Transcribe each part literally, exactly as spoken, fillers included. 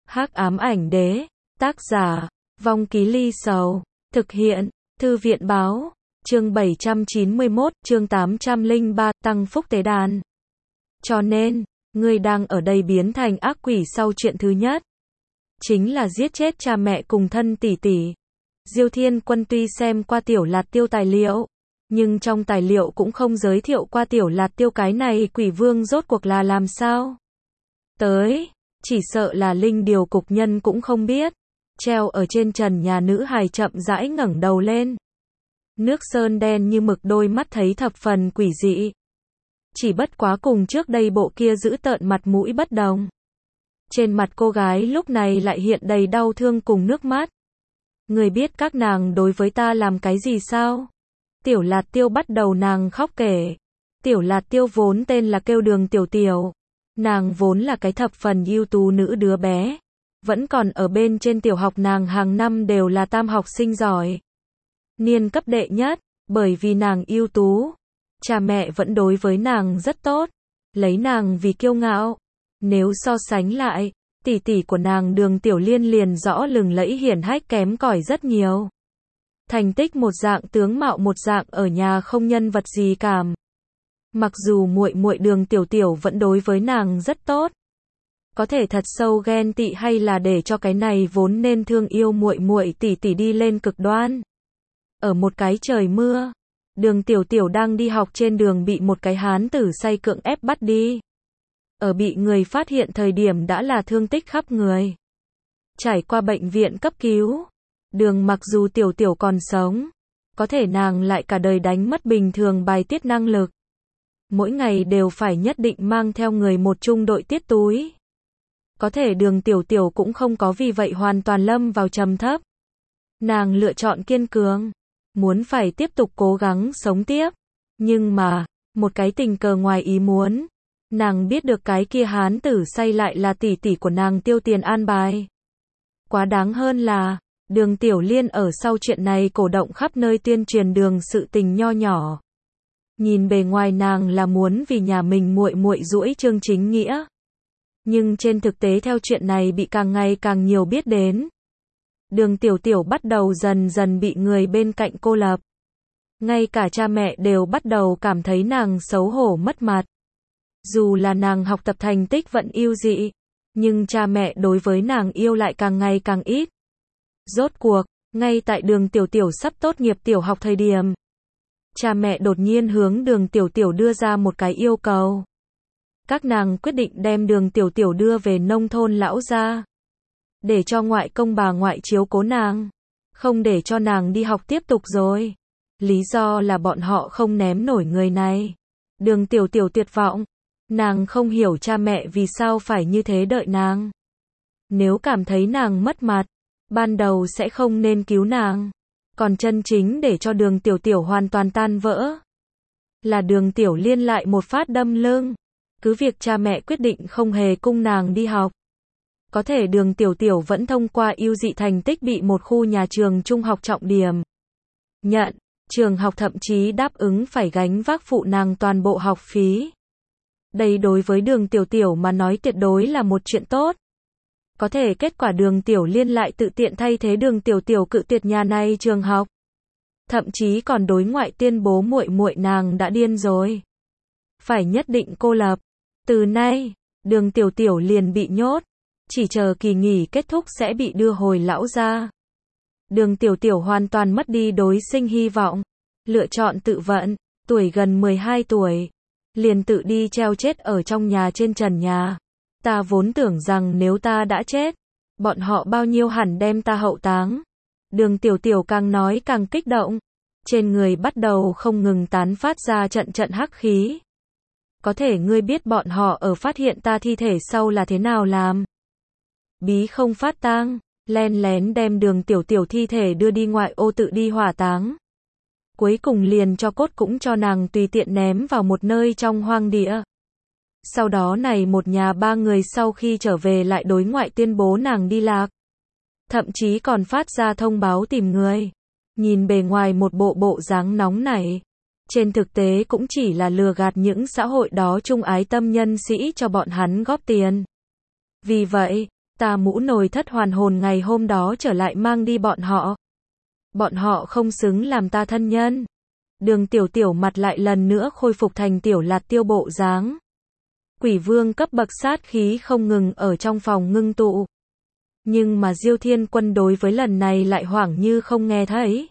Hắc ám ảnh đế, tác giả, Vong Ký Ly Sầu, thực hiện, Thư viện báo, chương bảy trăm chín mươi mốt, chương tám trăm lẻ ba, tăng phúc tế đàn. Cho nên, ngươi đang ở đây biến thành ác quỷ sau chuyện thứ nhất. Chính là giết chết cha mẹ cùng thân tỷ tỷ. Diêu Thiên Quân tuy xem qua Tiểu Lạt Tiêu tài liệu, nhưng trong tài liệu cũng không giới thiệu qua Tiểu Lạt Tiêu cái này quỷ vương rốt cuộc là làm sao. Tới, chỉ sợ là Linh Điều cục nhân cũng không biết. Treo ở trên trần nhà nữ hài chậm rãi ngẩng đầu lên. Nước sơn đen như mực, đôi mắt thấy thập phần quỷ dị. Chỉ bất quá cùng trước đây bộ kia giữ tợn mặt mũi bất đồng. Trên mặt cô gái lúc này lại hiện đầy đau thương cùng nước mắt. Người biết các nàng đối với ta làm cái gì sao? Tiểu Lạt Tiêu bắt đầu nàng khóc kể. Tiểu Lạt Tiêu vốn tên là kêu Đường Tiểu Tiểu. Nàng vốn là cái thập phần ưu tú nữ đứa bé. Vẫn còn ở bên trên tiểu học, nàng hàng năm đều là tam học sinh giỏi. Niên cấp đệ nhất, bởi vì nàng ưu tú. Cha mẹ vẫn đối với nàng rất tốt. Lấy nàng vì kiêu ngạo. Nếu so sánh lại, tỷ tỷ của nàng Đường Tiểu Liên liền rõ lừng lẫy hiển hách kém cỏi rất nhiều. Thành tích một dạng, tướng mạo một dạng, ở nhà không nhân vật gì cảm. Mặc dù muội muội Đường Tiểu Tiểu vẫn đối với nàng rất tốt, có thể thật sâu ghen tị hay là để cho cái này vốn nên thương yêu muội muội tỷ tỷ đi lên cực đoan. Ở một cái trời mưa, Đường Tiểu Tiểu đang đi học trên đường bị một cái hán tử say cưỡng ép bắt đi. Ở bị người phát hiện thời điểm đã là thương tích khắp người. Trải qua bệnh viện cấp cứu, Đường mặc dù Tiểu Tiểu còn sống, có thể nàng lại cả đời đánh mất bình thường bài tiết năng lực. Mỗi ngày đều phải nhất định mang theo người một chung đội tiết túi. Có thể Đường Tiểu Tiểu cũng không có vì vậy hoàn toàn lâm vào trầm thấp. Nàng lựa chọn kiên cường, muốn phải tiếp tục cố gắng sống tiếp. Nhưng mà, một cái tình cờ ngoài ý muốn, nàng biết được cái kia hán tử say lại là tỷ tỷ của nàng tiêu tiền an bài. Quá đáng hơn là, Đường Tiểu Liên ở sau chuyện này cổ động khắp nơi tuyên truyền Đường sự tình nho nhỏ. Nhìn bề ngoài nàng là muốn vì nhà mình muội muội duỗi chương chính nghĩa. Nhưng trên thực tế theo chuyện này bị càng ngày càng nhiều biết đến. Đường Tiểu Tiểu bắt đầu dần dần bị người bên cạnh cô lập. Ngay cả cha mẹ đều bắt đầu cảm thấy nàng xấu hổ mất mặt. Dù là nàng học tập thành tích vẫn ưu dị, nhưng cha mẹ đối với nàng yêu lại càng ngày càng ít. Rốt cuộc, ngay tại Đường Tiểu Tiểu sắp tốt nghiệp tiểu học thời điểm, cha mẹ đột nhiên hướng Đường Tiểu Tiểu đưa ra một cái yêu cầu. Các nàng quyết định đem Đường Tiểu Tiểu đưa về nông thôn lão gia, để cho ngoại công bà ngoại chiếu cố nàng, không để cho nàng đi học tiếp tục rồi. Lý do là bọn họ không ném nổi người này. Đường Tiểu Tiểu tuyệt vọng, nàng không hiểu cha mẹ vì sao phải như thế đợi nàng. Nếu cảm thấy nàng mất mặt, ban đầu sẽ không nên cứu nàng. Còn chân chính để cho Đường Tiểu Tiểu hoàn toàn tan vỡ, là Đường Tiểu Liên lại một phát đâm lưng. Cứ việc cha mẹ quyết định không hề cung nàng đi học, có thể Đường Tiểu Tiểu vẫn thông qua ưu dị thành tích bị một khu nhà trường trung học trọng điểm nhận. Trường học thậm chí đáp ứng phải gánh vác phụ nàng toàn bộ học phí. Đây đối với Đường Tiểu Tiểu mà nói tuyệt đối là một chuyện tốt. Có thể kết quả Đường Tiểu Liên lại tự tiện thay thế Đường Tiểu Tiểu cự tuyệt nhà này trường học. Thậm chí còn đối ngoại tuyên bố muội muội nàng đã điên rồi, phải nhất định cô lập. Từ nay, Đường Tiểu Tiểu liền bị nhốt, chỉ chờ kỳ nghỉ kết thúc sẽ bị đưa hồi lão gia. Đường Tiểu Tiểu hoàn toàn mất đi đối sinh hy vọng, lựa chọn tự vận, tuổi gần mười hai tuổi, liền tự đi treo chết ở trong nhà trên trần nhà. Ta vốn tưởng rằng nếu ta đã chết, bọn họ bao nhiêu hẳn đem ta hậu táng. Đường Tiểu Tiểu càng nói càng kích động, trên người bắt đầu không ngừng tán phát ra trận trận hắc khí. Có thể ngươi biết bọn họ ở phát hiện ta thi thể sau là thế nào làm? Bí không phát tang, len lén đem Đường Tiểu Tiểu thi thể đưa đi ngoại ô tự đi hỏa táng. Cuối cùng liền cho cốt cũng cho nàng tùy tiện ném vào một nơi trong hoang địa. Sau đó này một nhà ba người sau khi trở về lại đối ngoại tuyên bố nàng đi lạc. Thậm chí còn phát ra thông báo tìm người. Nhìn bề ngoài một bộ bộ dáng nóng nảy, trên thực tế cũng chỉ là lừa gạt những xã hội đó trung ái tâm nhân sĩ cho bọn hắn góp tiền. Vì vậy, Ta mũ nồi thất hoàn hồn ngày hôm đó trở lại mang đi bọn họ. Bọn họ không xứng làm ta thân nhân. Đường Tiểu Tiểu mặt lại lần nữa khôi phục thành Tiểu Lạt Tiêu bộ dáng. Quỷ vương cấp bậc sát khí không ngừng ở trong phòng ngưng tụ. Nhưng mà Diêu Thiên Quân đối với lần này lại hoảng như không nghe thấy.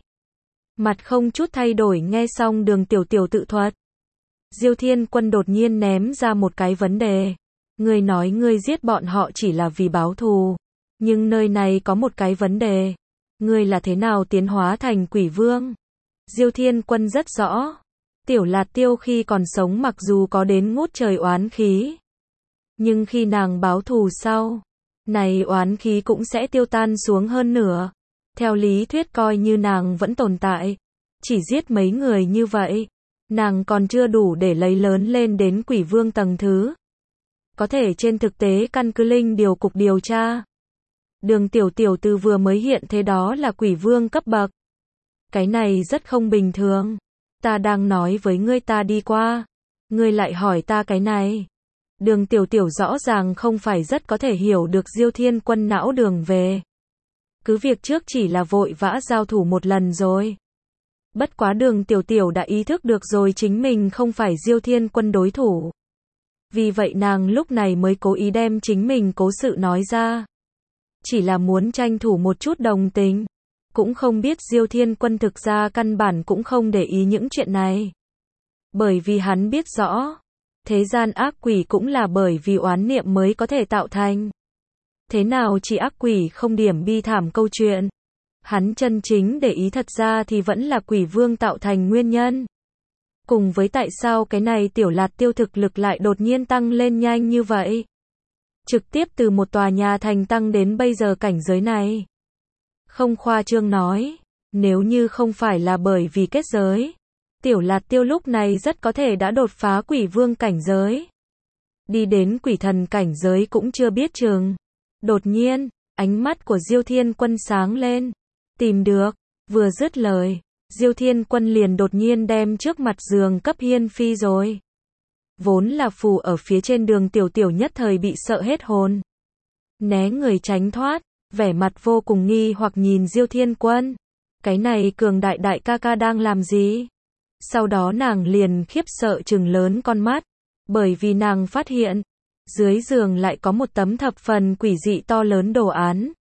Mặt không chút thay đổi nghe xong Đường Tiểu Tiểu tự thuật. Diêu Thiên Quân đột nhiên ném ra một cái vấn đề. Ngươi nói ngươi giết bọn họ chỉ là vì báo thù. Nhưng nơi này có một cái vấn đề. Ngươi là thế nào tiến hóa thành quỷ vương? Diêu Thiên Quân rất rõ. Tiểu Lạt Tiêu khi còn sống mặc dù có đến ngút trời oán khí. Nhưng khi nàng báo thù sau, này oán khí cũng sẽ tiêu tan xuống hơn nửa. Theo lý thuyết coi như nàng vẫn tồn tại. Chỉ giết mấy người như vậy. Nàng còn chưa đủ để lấy lớn lên đến quỷ vương tầng thứ. Có thể trên thực tế căn cứ linh điều cục điều tra. Đường Tiểu Tiểu từ vừa mới hiện thế đó là quỷ vương cấp bậc. Cái này rất không bình thường. Ta đang nói với ngươi ta đi qua. Ngươi lại hỏi ta cái này. Đường Tiểu Tiểu rõ ràng không phải rất có thể hiểu được Diêu Thiên Quân não đường về. Cứ việc trước chỉ là vội vã giao thủ một lần rồi. Bất quá Đường Tiểu Tiểu đã ý thức được rồi chính mình không phải Diêu Thiên Quân đối thủ. Vì vậy nàng lúc này mới cố ý đem chính mình cố sự nói ra. Chỉ là muốn tranh thủ một chút đồng tình. Cũng không biết Diêu Thiên Quân thực ra căn bản cũng không để ý những chuyện này. Bởi vì hắn biết rõ. Thế gian ác quỷ cũng là bởi vì oán niệm mới có thể tạo thành. Thế nào chỉ ác quỷ không điểm bi thảm câu chuyện. Hắn chân chính để ý thật ra thì vẫn là quỷ vương tạo thành nguyên nhân. Cùng với tại sao cái này Tiểu Lạt Tiêu thực lực lại đột nhiên tăng lên nhanh như vậy. Trực tiếp từ một tòa nhà thành tăng đến bây giờ cảnh giới này. Không khoa trương nói, nếu như không phải là bởi vì kết giới, Tiểu Lạt Tiêu lúc này rất có thể đã đột phá quỷ vương cảnh giới. Đi đến quỷ thần cảnh giới cũng chưa biết chừng. Đột nhiên, ánh mắt của Diêu Thiên Quân sáng lên. Tìm được, vừa dứt lời, Diêu Thiên Quân liền đột nhiên đem trước mặt giường cấp hiên phi rồi. Vốn là phù ở phía trên Đường Tiểu Tiểu nhất thời bị sợ hết hồn. Né người tránh thoát, vẻ mặt vô cùng nghi hoặc nhìn Diêu Thiên Quân. Cái này cường đại đại ca ca đang làm gì? Sau đó nàng liền khiếp sợ trừng lớn con mắt. Bởi vì nàng phát hiện, dưới giường lại có một tấm thập phần quỷ dị to lớn đồ án.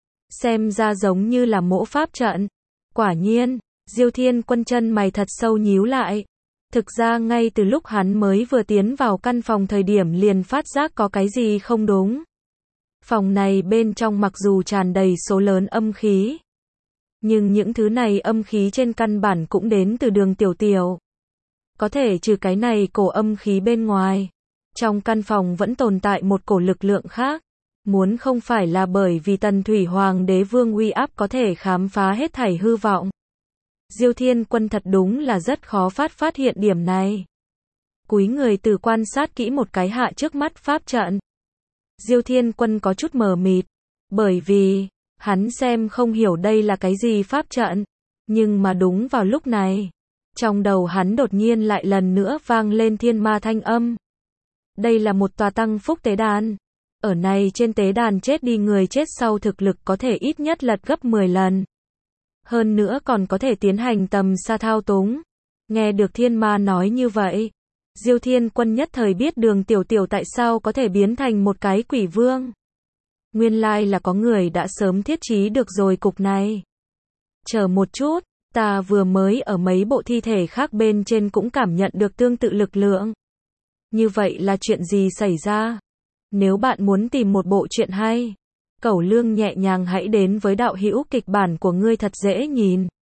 Xem ra giống như là mỗ pháp trận. Quả nhiên, Diêu Thiên Quân chân mày thật sâu nhíu lại. Thực ra ngay từ lúc hắn mới vừa tiến vào căn phòng thời điểm liền phát giác có cái gì không đúng. Phòng này bên trong mặc dù tràn đầy số lớn âm khí. Nhưng những thứ này âm khí trên căn bản cũng đến từ Đường Tiểu Tiểu. Có thể trừ cái này cổ âm khí bên ngoài. Trong căn phòng vẫn tồn tại một cổ lực lượng khác. Muốn không phải là bởi vì Tần Thủy Hoàng đế vương uy áp có thể khám phá hết thảy hư vọng. Diêu Thiên Quân thật đúng là rất khó phát phát hiện điểm này. Cúi người từ quan sát kỹ một cái hạ trước mắt pháp trận. Diêu Thiên Quân có chút mờ mịt. Bởi vì, hắn xem không hiểu đây là cái gì pháp trận. Nhưng mà đúng vào lúc này, trong đầu hắn đột nhiên lại lần nữa vang lên thiên ma thanh âm. Đây là một tòa tăng phúc tế đàn. Ở này trên tế đàn chết đi người chết sau thực lực có thể ít nhất lật gấp mười lần. Hơn nữa còn có thể tiến hành tầm xa thao túng. Nghe được thiên ma nói như vậy, Diêu Thiên Quân nhất thời biết Đường Tiểu Tiểu tại sao có thể biến thành một cái quỷ vương. Nguyên lai là có người đã sớm thiết trí được rồi cục này. Chờ một chút, ta vừa mới ở mấy bộ thi thể khác bên trên cũng cảm nhận được tương tự lực lượng. Như vậy là chuyện gì xảy ra? Nếu bạn muốn tìm một bộ truyện hay, Cẩu Lương nhẹ nhàng hãy đến với đạo hữu kịch bản của ngươi thật dễ nhìn.